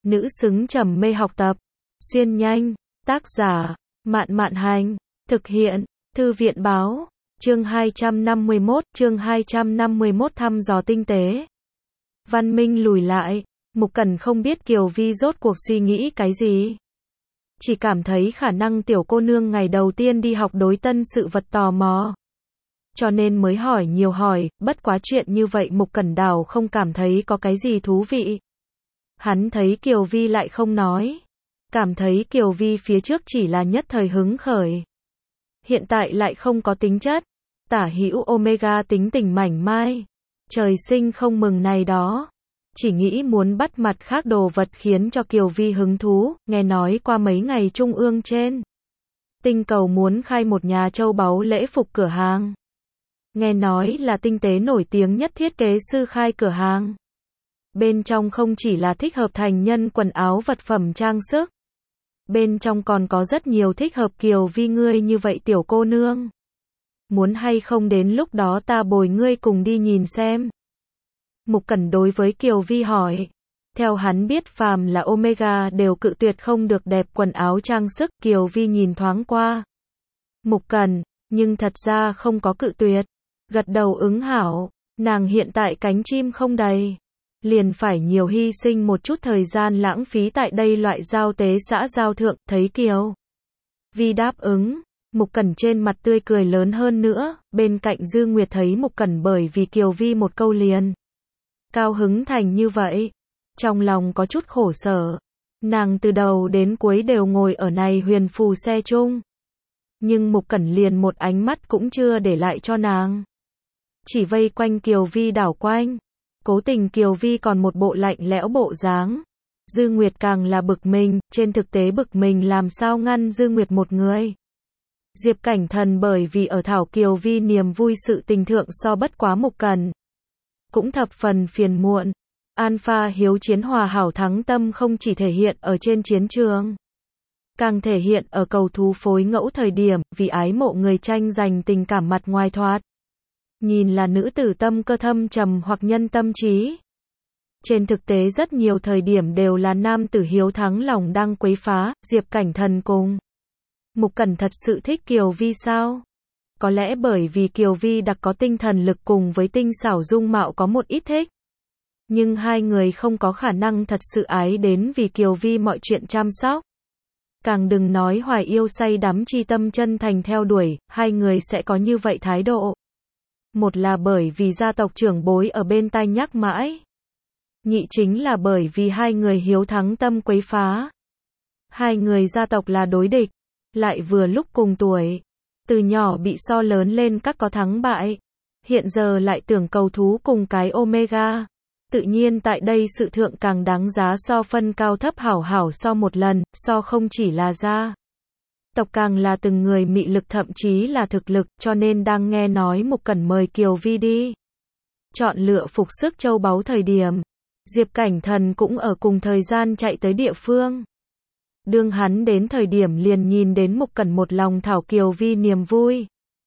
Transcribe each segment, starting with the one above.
nữ xứng trầm mê học tập. Xuyên nhanh, tác giả, Mạn Mạn Hành, thực hiện, Thư viện Báo, chương 251 thăm dò tinh tế. Văn Minh lùi lại, Mục Cẩn không biết Kiều Vi rốt cuộc suy nghĩ cái gì. Chỉ cảm thấy khả năng tiểu cô nương ngày đầu tiên đi học đối tân sự vật tò mò. Cho nên mới hỏi nhiều hỏi, bất quá chuyện như vậy Mục Cẩn đảo không cảm thấy có cái gì thú vị. Hắn thấy Kiều Vi lại không nói. Cảm thấy Kiều Vi phía trước chỉ là nhất thời hứng khởi. Hiện tại lại không có tính chất. Tả hữu Omega tính tình mảnh mai. Trời sinh không mừng này đó. Chỉ nghĩ muốn bắt mặt khác đồ vật khiến cho Kiều Vi hứng thú, nghe nói qua mấy ngày trung ương trên. Tinh cầu muốn khai một nhà châu báu lễ phục cửa hàng. Nghe nói là tinh tế nổi tiếng nhất thiết kế sư khai cửa hàng. Bên trong không chỉ là thích hợp thành nhân quần áo vật phẩm trang sức. Bên trong còn có rất nhiều thích hợp Kiều Vi ngươi như vậy tiểu cô nương. Muốn hay không đến lúc đó ta bồi ngươi cùng đi nhìn xem. Mục Cẩn đối với Kiều Vi hỏi. Theo hắn biết phàm là Omega đều cự tuyệt không được đẹp quần áo trang sức. Kiều Vi nhìn thoáng qua Mục Cẩn, nhưng thật ra không có cự tuyệt. Gật đầu ứng hảo, nàng hiện tại cánh chim không đầy. Liền phải nhiều hy sinh một chút thời gian lãng phí tại đây loại giao tế xã giao thượng, thấy Kiều Vi đáp ứng. Mục Cẩn trên mặt tươi cười lớn hơn nữa, bên cạnh Dư Nguyệt thấy Mục Cẩn bởi vì Kiều Vi một câu liền cao hứng thành như vậy, trong lòng có chút khổ sở. Nàng từ đầu đến cuối đều ngồi ở này huyền phù xe chung. Nhưng Mục Cẩn liền một ánh mắt cũng chưa để lại cho nàng. Chỉ vây quanh Kiều Vi đảo quanh. Cố tình Kiều Vi còn một bộ lạnh lẽo bộ dáng. Dư Nguyệt càng là bực mình, trên thực tế bực mình làm sao ngăn Dư Nguyệt một người. Diệp Cảnh Thần bởi vì ở thảo Kiều Vi niềm vui sự tình thượng so bất quá Mục Cẩn. Cũng thập phần phiền muộn. Alpha hiếu chiến hòa hảo thắng tâm không chỉ thể hiện ở trên chiến trường. Càng thể hiện ở cầu thú phối ngẫu thời điểm, vì ái mộ người tranh giành tình cảm mặt ngoài thoạt. Nhìn là nữ tử tâm cơ thâm trầm hoặc nhân tâm trí. Trên thực tế rất nhiều thời điểm đều là nam tử hiếu thắng lòng đang quấy phá. Diệp Cảnh Thần cùng Mục Cẩn thật sự thích Kiều Vi sao? Có lẽ bởi vì Kiều Vi đặc có tinh thần lực cùng với tinh xảo dung mạo có một ít thích. Nhưng hai người không có khả năng thật sự ái đến vì Kiều Vi mọi chuyện chăm sóc. Càng đừng nói hoài yêu say đắm chi tâm chân thành theo đuổi, hai người sẽ có như vậy thái độ. Một là bởi vì gia tộc trưởng bối ở bên tai nhắc mãi. Nhị chính là bởi vì hai người hiếu thắng tâm quấy phá. Hai người gia tộc là đối địch, lại vừa lúc cùng tuổi. Từ nhỏ bị so lớn lên các có thắng bại. Hiện giờ lại tưởng cầu thú cùng cái Omega. Tự nhiên tại đây sự thượng càng đáng giá so phân cao thấp hảo hảo so một lần, so không chỉ là gia tộc càng là từng người mị lực thậm chí là thực lực, cho nên đang nghe nói Mục Cẩn mời Kiều Vi đi chọn lựa phục sức châu báu thời điểm. Diệp Cảnh Thần cũng ở cùng thời gian chạy tới địa phương. Đương hắn đến thời điểm liền nhìn đến Mục Cẩn một lòng thảo Kiều Vi niềm vui.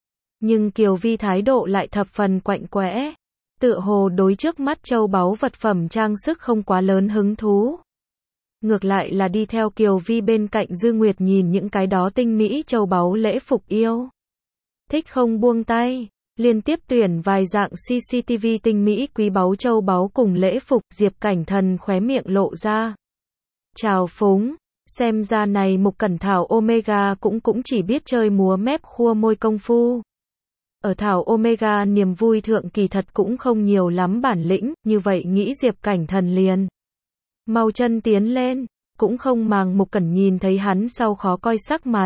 Nhưng Kiều Vi thái độ lại thập phần quạnh quẽ. Tựa hồ đối trước mắt châu báu vật phẩm trang sức không quá lớn hứng thú. Ngược lại là đi theo Kiều Vi bên cạnh Dư Nguyệt nhìn những cái đó tinh mỹ châu báu lễ phục yêu. Thích không buông tay, liên tiếp tuyển vài dạng CCTV tinh mỹ quý báu châu báu cùng lễ phục. Diệp Cảnh Thần khóe miệng lộ ra trào phúng, xem ra này Mục Cẩn thảo Omega cũng chỉ biết chơi múa mép khua môi công phu. Ở thảo Omega niềm vui thượng kỳ thật cũng không nhiều lắm bản lĩnh, như vậy nghĩ Diệp Cảnh Thần liền mau chân tiến lên, cũng không màng Mục Cẩn nhìn thấy hắn sau khó coi sắc mặt.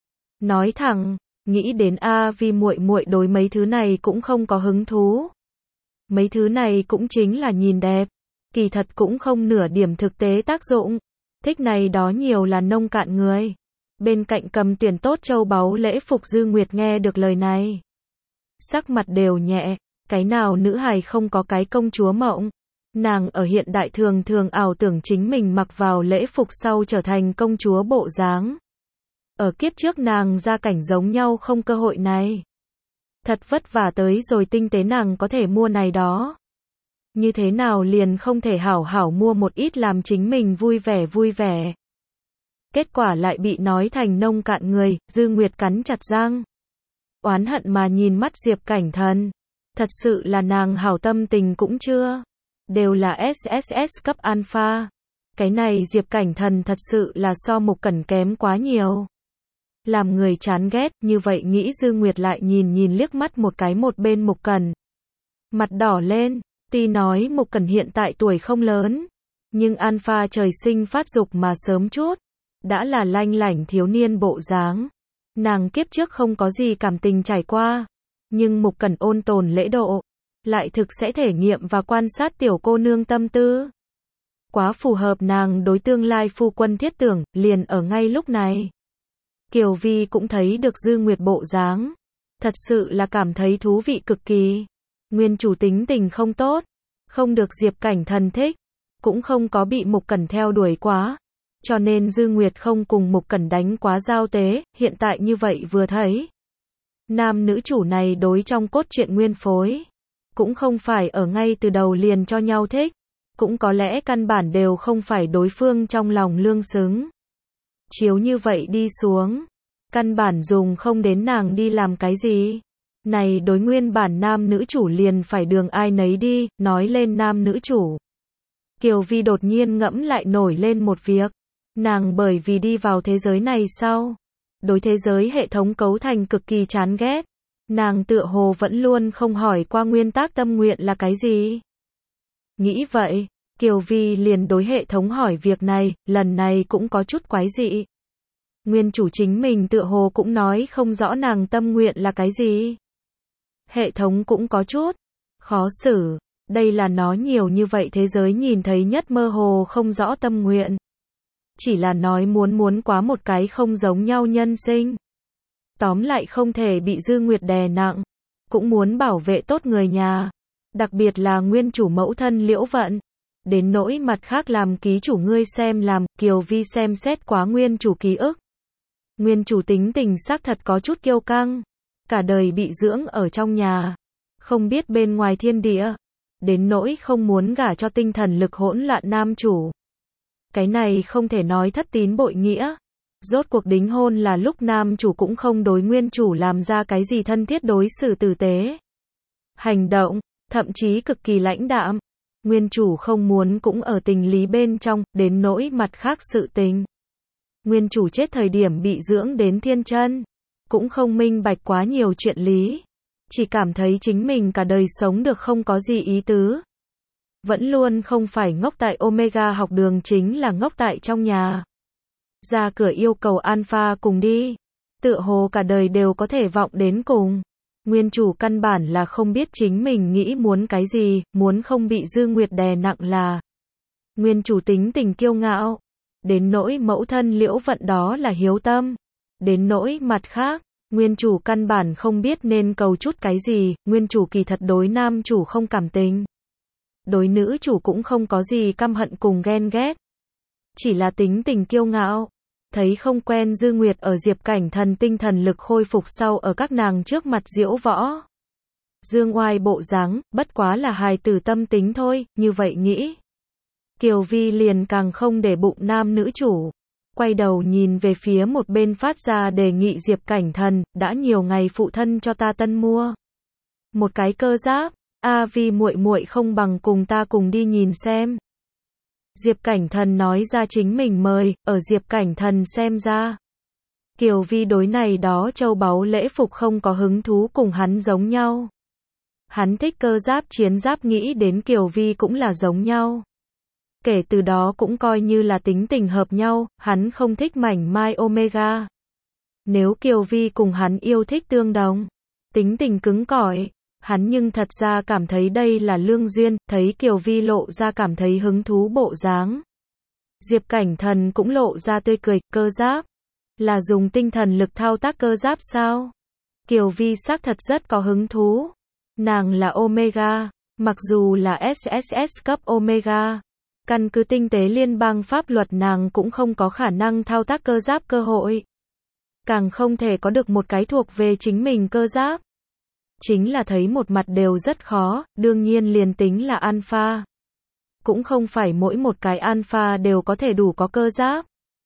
Nói thẳng, nghĩ đến vì muội muội đối mấy thứ này cũng không có hứng thú. Mấy thứ này cũng chính là nhìn đẹp, kỳ thật cũng không nửa điểm thực tế tác dụng. Thích này đó nhiều là nông cạn người. Bên cạnh cầm tuyển tốt châu báu lễ phục Dư Nguyệt nghe được lời này. Sắc mặt đều nhẹ, cái nào nữ hài không có cái công chúa mộng. Nàng ở hiện đại thường thường ảo tưởng chính mình mặc vào lễ phục sau trở thành công chúa bộ dáng. Ở kiếp trước nàng gia cảnh giống nhau không cơ hội này. Thật vất vả tới rồi tinh tế nàng có thể mua này đó. như thế nào liền không thể hảo hảo mua một ít làm chính mình vui vẻ. Kết quả lại bị nói thành nông cạn người, Dư Nguyệt cắn chặt răng. Oán hận mà nhìn mắt Diệp Cảnh Thần. Thật sự là nàng hảo tâm tình cũng chưa. Đều là SSS cấp alpha. Cái này Diệp Cảnh Thần thật sự là so Mục Cẩn kém quá nhiều. Làm người chán ghét, như vậy nghĩ Dư Nguyệt lại nhìn liếc mắt một cái một bên Mục Cẩn. Mặt đỏ lên, tuy nói Mục Cẩn hiện tại tuổi không lớn, nhưng alpha trời sinh phát dục mà sớm chút, đã là lanh lảnh thiếu niên bộ dáng. Nàng kiếp trước không có gì cảm tình trải qua, nhưng Mục Cẩn ôn tồn lễ độ, lại thực sẽ thể nghiệm và quan sát tiểu cô nương tâm tư. Quá phù hợp nàng đối tương lai phu quân thiết tưởng, liền ở ngay lúc này. Kiều Vi cũng thấy được Dư Nguyệt bộ dáng, thật sự là cảm thấy thú vị cực kỳ. Nguyên chủ tính tình không tốt, không được Diệp Cảnh Thần thích, cũng không có bị Mục Cẩn theo đuổi quá, cho nên Dư Nguyệt không cùng Mục Cẩn đánh quá giao tế, hiện tại như vậy vừa thấy. Nam nữ chủ này đối trong cốt truyện nguyên phối, cũng không phải ở ngay từ đầu liền cho nhau thích, cũng có lẽ căn bản đều không phải đối phương trong lòng lương xứng. Chiếu như vậy đi xuống, căn bản dùng không đến nàng đi làm cái gì. Này đối nguyên bản nam nữ chủ liền phải đường ai nấy đi, nói lên nam nữ chủ. Kiều Vi đột nhiên ngẫm lại nổi lên một việc. Nàng bởi vì đi vào thế giới này sau, đối thế giới hệ thống cấu thành cực kỳ chán ghét. Nàng tựa hồ vẫn luôn không hỏi qua nguyên tắc tâm nguyện là cái gì. Nghĩ vậy, Kiều Vi liền đối hệ thống hỏi việc này, lần này cũng có chút quái dị. Nguyên chủ chính mình tựa hồ cũng nói không rõ nàng tâm nguyện là cái gì. Hệ thống cũng có chút khó xử, đây là nó nhiều như vậy thế giới nhìn thấy nhất mơ hồ không rõ tâm nguyện. Chỉ là nói muốn quá một cái không giống nhau nhân sinh. Tóm lại không thể bị Dư Nguyệt đè nặng, cũng muốn bảo vệ tốt người nhà, đặc biệt là nguyên chủ mẫu thân Liễu Vận. Đến nỗi mặt khác làm ký chủ ngươi xem làm, Kiều Vi xem xét quá nguyên chủ ký ức. Nguyên chủ tính tình xác thật có chút kiêu căng, cả đời bị dưỡng ở trong nhà, không biết bên ngoài thiên địa, đến nỗi không muốn gả cho tinh thần lực hỗn loạn nam chủ. Cái này không thể nói thất tín bội nghĩa. Rốt cuộc đính hôn là lúc nam chủ cũng không đối nguyên chủ làm ra cái gì thân thiết đối xử tử tế. Hành động, thậm chí cực kỳ lãnh đạm. Nguyên chủ không muốn cũng ở tình lý bên trong, đến nỗi mặt khác sự tình. Nguyên chủ chết thời điểm bị dưỡng đến thiên chân, cũng không minh bạch quá nhiều chuyện lý. Chỉ cảm thấy chính mình cả đời sống được không có gì ý tứ. Vẫn luôn không phải ngốc tại Omega học đường chính là ngốc tại trong nhà. Ra cửa yêu cầu Alpha cùng đi. Tựa hồ cả đời đều có thể vọng đến cùng. Nguyên chủ căn bản là không biết chính mình nghĩ muốn cái gì, muốn không bị Dư Nguyệt đè nặng là. Nguyên chủ tính tình kiêu ngạo. Đến nỗi mẫu thân Liễu Vận đó là hiếu tâm. Đến nỗi mặt khác, nguyên chủ căn bản không biết nên cầu chút cái gì, nguyên chủ kỳ thật đối nam chủ không cảm tình. Đối nữ chủ cũng không có gì căm hận cùng ghen ghét. Chỉ là tính tình kiêu ngạo. Thấy không quen Dư Nguyệt ở Diệp Cảnh Thần tinh thần lực khôi phục sau ở các nàng trước mặt diễu võ. Dương oai bộ dáng, bất quá là hài tử tâm tính thôi, như vậy nghĩ. Kiều Vi liền càng không để bụng nam nữ chủ. Quay đầu nhìn về phía một bên phát ra đề nghị Diệp Cảnh Thần, đã nhiều ngày phụ thân cho ta tân mua một cái cơ giáp, Vi muội muội không bằng cùng ta cùng đi nhìn xem. Diệp Cảnh Thần nói ra chính mình mời, ở Diệp Cảnh Thần xem ra. Kiều Vi đối này đó châu báu lễ phục không có hứng thú cùng hắn giống nhau. Hắn thích cơ giáp chiến giáp nghĩ đến Kiều Vi cũng là giống nhau. Kể từ đó cũng coi như là tính tình hợp nhau, hắn không thích mảnh mai Omega. Nếu Kiều Vi cùng hắn yêu thích tương đồng, tính tình cứng cỏi, hắn nhưng thật ra cảm thấy đây là lương duyên, thấy Kiều Vi lộ ra cảm thấy hứng thú bộ dáng. Diệp Cảnh Thần cũng lộ ra tươi cười, cơ giáp. Là dùng tinh thần lực thao tác cơ giáp sao? Kiều Vi xác thật rất có hứng thú. Nàng là Omega, mặc dù là SSS cấp Omega. Căn cứ tinh tế liên bang pháp luật nàng cũng không có khả năng thao tác cơ giáp cơ hội. Càng không thể có được một cái thuộc về chính mình cơ giáp. chính là thấy một mặt đều rất khó, đương nhiên liền tính là alpha. Cũng không phải mỗi một cái alpha đều có thể đủ có cơ giáp.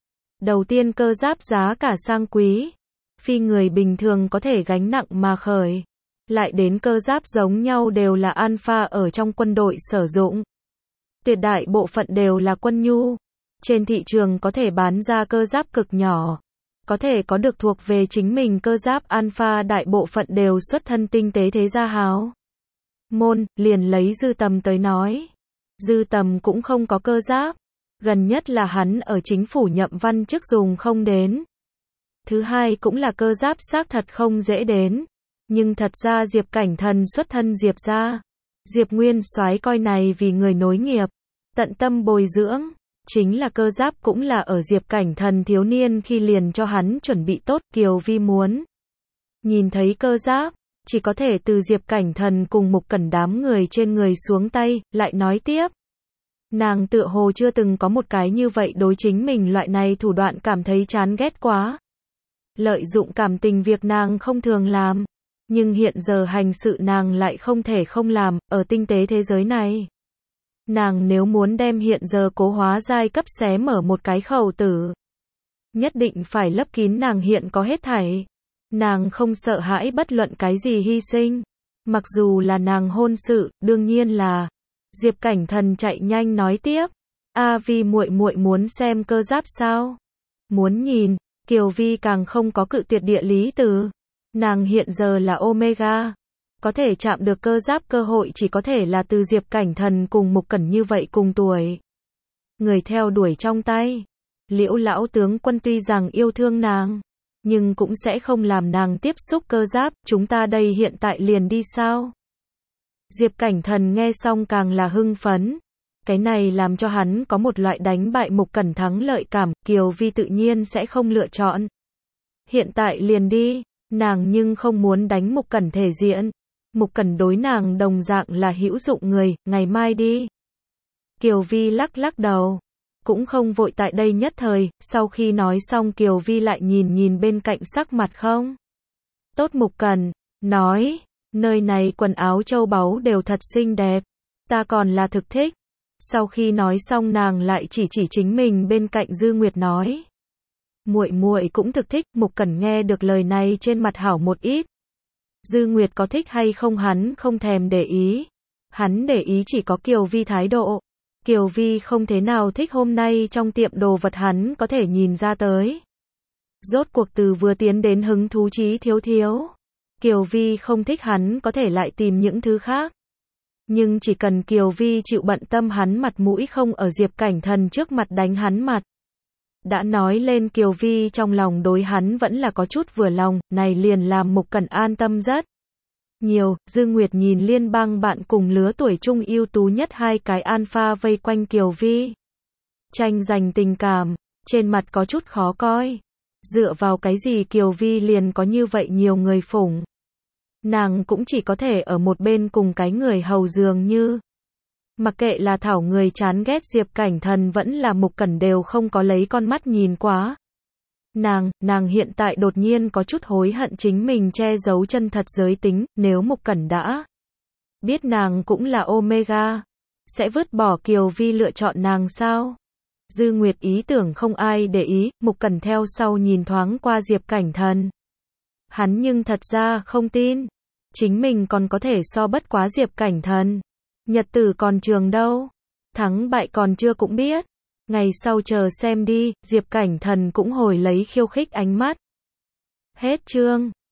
Đầu tiên cơ giáp giá cả sang quý, phi người bình thường có thể gánh nặng mà khởi. Lại đến cơ giáp giống nhau đều là alpha ở trong quân đội sử dụng. Tuyệt đại bộ phận đều là quân nhu. Trên thị trường có thể bán ra cơ giáp cực nhỏ. Có thể có được thuộc về chính mình cơ giáp alpha đại bộ phận đều xuất thân tinh tế thế gia hào môn, liền lấy Dư Tầm tới nói. Dư Tầm cũng không có cơ giáp. Gần nhất là hắn ở chính phủ nhậm văn chức dùng không đến. Thứ hai cũng là cơ giáp xác thật không dễ đến. Nhưng thật ra Diệp Cảnh Thần xuất thân Diệp gia. Diệp Nguyên soái coi này vì người nối nghiệp. Tận tâm bồi dưỡng. Chính là cơ giáp cũng là ở Diệp Cảnh Thần thiếu niên khi liền cho hắn chuẩn bị tốt. Kiều Vi muốn nhìn thấy cơ giáp, chỉ có thể từ Diệp Cảnh Thần cùng Mục Cẩn đám người trên người xuống tay, lại nói tiếp. Nàng tựa hồ chưa từng có một cái như vậy đối chính mình loại này thủ đoạn cảm thấy chán ghét quá. Lợi dụng cảm tình việc nàng không thường làm, nhưng hiện giờ hành sự nàng lại không thể không làm, ở tinh tế thế giới này. Nàng nếu muốn đem hiện giờ cố hóa giai cấp xé mở một cái khẩu tử, nhất định phải lấp kín nàng hiện có hết thảy. Nàng không sợ hãi bất luận cái gì hy sinh, mặc dù là nàng hôn sự, đương nhiên là. Diệp Cảnh Thần chạy nhanh nói tiếp, "A Vi muội muội muốn xem cơ giáp sao?" Muốn nhìn. Kiều Vi càng không có cự tuyệt địa lý từ. Nàng hiện giờ là Omega, có thể chạm được cơ giáp cơ hội chỉ có thể là từ Diệp Cảnh Thần cùng Mục Cẩn như vậy cùng tuổi. Người theo đuổi trong tay. Liễu lão tướng quân tuy rằng yêu thương nàng, nhưng cũng sẽ không làm nàng tiếp xúc cơ giáp, chúng ta đây hiện tại liền đi sao? Diệp Cảnh Thần nghe xong càng là hưng phấn. Cái này làm cho hắn có một loại đánh bại Mục Cẩn thắng lợi cảm, Kiều Vi tự nhiên sẽ không lựa chọn. Hiện tại liền đi, nàng nhưng không muốn đánh Mục Cẩn thể diện. Mục Cẩn đối nàng đồng dạng là hữu dụng người, ngày mai đi. Kiều Vi lắc lắc đầu, cũng không vội tại đây nhất thời, sau khi nói xong Kiều Vi lại nhìn nhìn bên cạnh sắc mặt không tốt Mục Cẩn, nói, nơi này quần áo châu báu đều thật xinh đẹp, ta còn là thực thích. Sau khi nói xong nàng lại chỉ chính mình bên cạnh Dư Nguyệt nói, muội muội cũng thực thích. Mục Cẩn nghe được lời này trên mặt hảo một ít. Dư Nguyệt có thích hay không hắn không thèm để ý, hắn để ý chỉ có Kiều Vi thái độ. Kiều Vi không thế nào thích hôm nay trong tiệm đồ vật hắn có thể nhìn ra tới. Rốt cuộc từ vừa tiến đến hứng thú chí thiếu thiếu. Kiều Vi không thích hắn có thể lại tìm những thứ khác. Nhưng chỉ cần Kiều Vi chịu bận tâm hắn mặt mũi không ở Diệp Cảnh Thần trước mặt đánh hắn mặt. Đã nói lên Kiều Vi trong lòng đối hắn vẫn là có chút vừa lòng, này liền làm Mục Cẩn an tâm rất nhiều. Dư Nguyệt nhìn liên bang bạn cùng lứa tuổi chung ưu tú nhất hai cái alpha vây quanh Kiều Vi. Tranh giành tình cảm, trên mặt có chút khó coi. Dựa vào cái gì Kiều Vi liền có như vậy nhiều người phủng. Nàng cũng chỉ có thể ở một bên cùng cái người hầu dường như. Mặc kệ là thảo người chán ghét Diệp Cảnh Thần vẫn là Mục Cẩn đều không có lấy con mắt nhìn quá. Nàng hiện tại đột nhiên có chút hối hận chính mình che giấu chân thật giới tính, nếu Mục Cẩn đã biết nàng cũng là Omega, sẽ vứt bỏ Kiều Vi lựa chọn nàng sao? Dư Nguyệt ý tưởng không ai để ý, Mục Cẩn theo sau nhìn thoáng qua Diệp Cảnh Thần. Hắn nhưng thật ra không tin, chính mình còn có thể so bất quá Diệp Cảnh Thần. Nhật tử còn trường đâu, thắng bại còn chưa cũng biết. Ngày sau chờ xem đi, Diệp Cảnh Thần cũng hồi lấy khiêu khích ánh mắt. Hết chương.